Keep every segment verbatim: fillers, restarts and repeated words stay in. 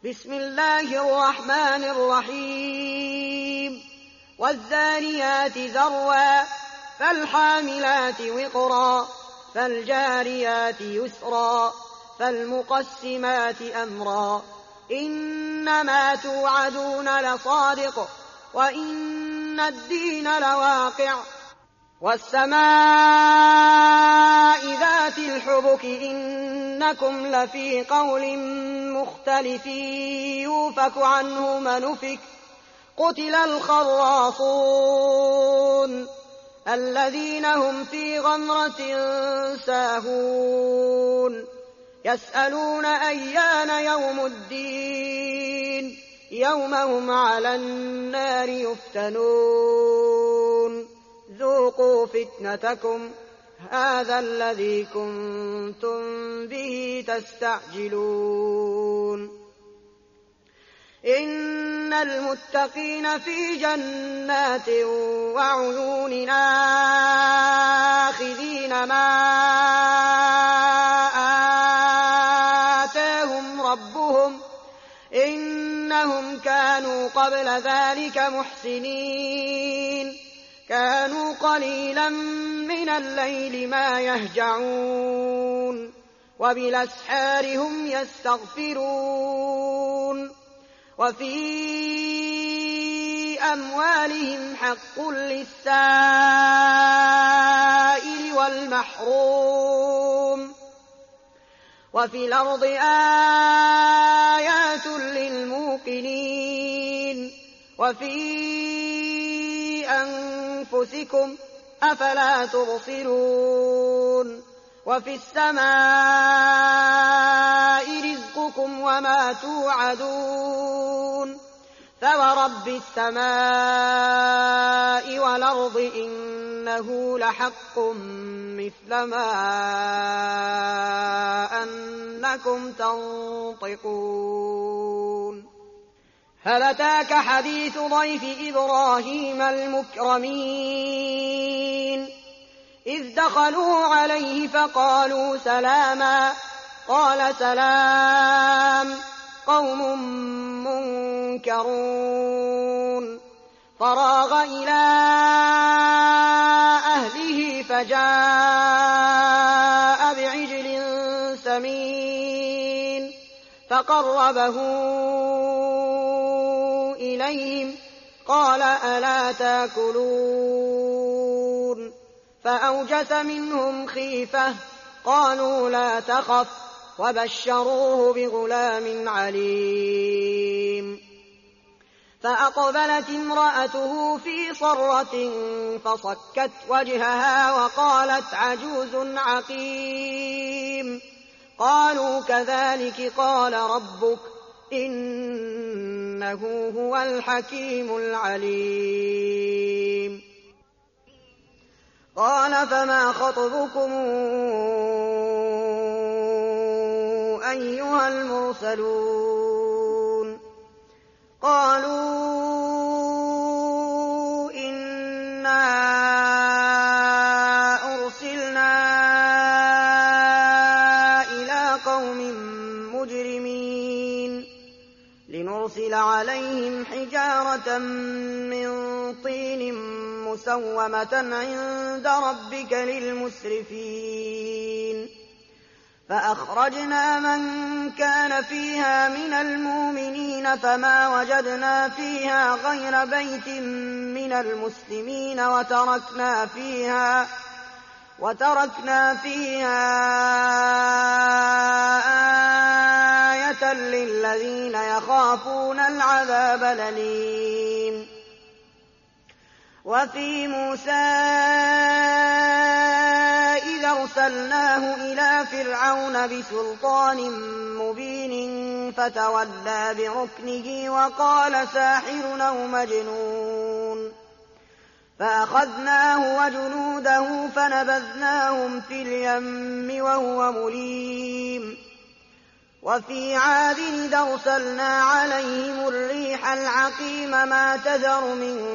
بسم الله الرحمن الرحيم والذاريات ذروا فالحاملات وقرا فالجاريات يسرا فالمقسمات أمرا إنما توعدون لصادق وإن الدين لواقع والسماء ذات الحبك إنكم لفي قول مختلف يوفك عنه من أفك قتل الخراصون الذين هم في غمرة ساهون يسألون أيان يوم الدين يوم هم على النار يفتنون ذوقوا فتنتكم هذا الذي كنتم به تستعجلون إن المتقين في جنات وعيون آخذين ما آتاهم ربهم إنهم كانوا قبل ذلك محسنين كانوا قليلا من الليل ما يهجعون وبالأسحار هم يستغفرون وفي أموالهم حق للسائل والمحروم وفي الأرض آيات للموقنين وفي أنفسكم أفلا تبصرون وفي السماء رزقكم وما توعدون فورب السماء والأرض إنه لحق مثل ما أنكم تنطقون هل أتاك حديث ضيف إبراهيم المكرمين إذ دخلوا عليه فقالوا سلاما قال سلام قوم منكرون فراغ إلى أهله فجاء بعجل سمين فقربه إليهم قال ألا تاكلون فأوجس منهم خيفة قالوا لا تخف وبشروه بغلام عليم فأقبلت امرأته في صرة فصكت وجهها وقالت عجوز عقيم قالوا كذلك قال ربك إنه هو الحكيم العليم قال فما خطبكم أيها المرسلون قالوا إنا أرسلنا إلى قوم مجرمين لنرسل عليهم حجارة من طين مسومة عند ربك للمسرفين فأخرجنا من كان فيها من المؤمنين فما وجدنا فيها غير بيت من المسلمين وتركنا فيها وتركنا فيها آية للذين يخافون العذاب الأليم وفي موسى إذا أرسلناه إلى فرعون بسلطان مبين فتولى بركنه وقال ساحر أو مجنون فأخذناه وجنوده فنبذناهم في اليم وهو مليم وفي عاد إذا أرسلنا عليهم الريح العقيم ما تذر من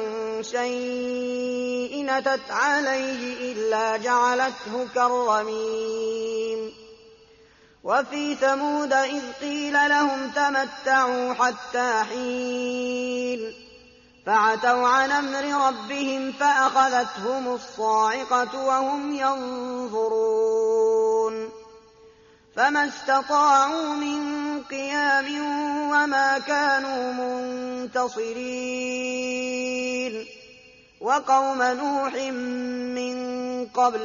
شيء أتت عليه إلا جعلته كالرميم وفي ثمود إذ قيل لهم تمتعوا حتى حين فعتوا عن أمر ربهم فأخذتهم الصاعقة وهم ينظرون فما استطاعوا من قيام وما كانوا منتصرين وقوم نوح من قبل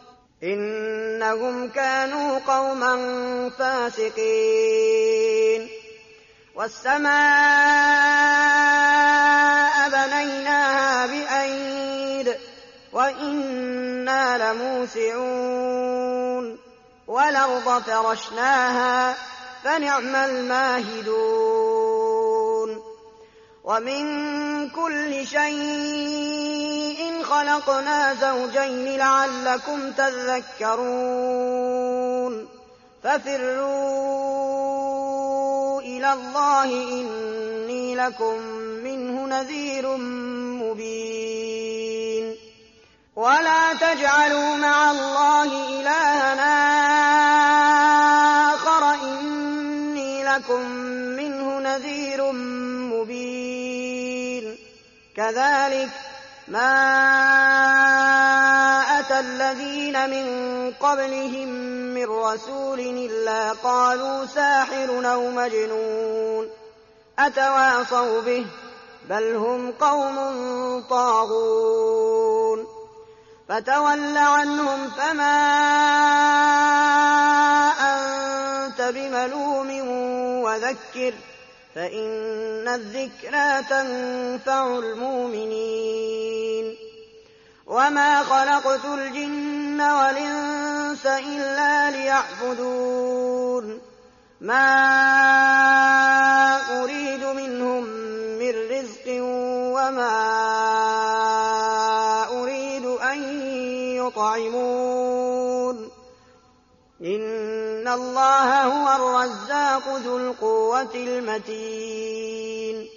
إنهم كانوا قوما فاسقين والسماء بنيناها بأيد وإنا لموسعون والأرض فرشناها فنعم الماهدون ومن كل شيء خلقنا زوجين لعلكم تذكرون ففروا إلى الله إني لكم منه نذير مبين ولا تجعلوا مع الله إلهًا آخر إني لكم منه نذير مبين كذلك ما أتى الذين من قبلهم من رسول إلا قالوا ساحر أو مجنون أتواصوا به بل هم قوم طاغون فتول عنهم فما أنت بملوم وذكر فإن الذكرى تنفع المؤمنين وما خلقت الجن والإنس إلا ليعبدون ما أريد منهم من رزق وما أريد أن يطعمون إن الله هو الرزاق ذو القوة المتين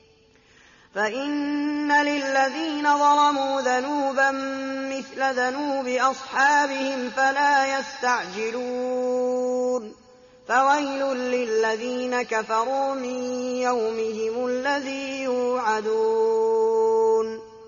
فإن للذين ظلموا ذنوبا مثل ذنوب أصحابهم فلا يستعجلون فويل للذين كفروا من يومهم الذي يوعدون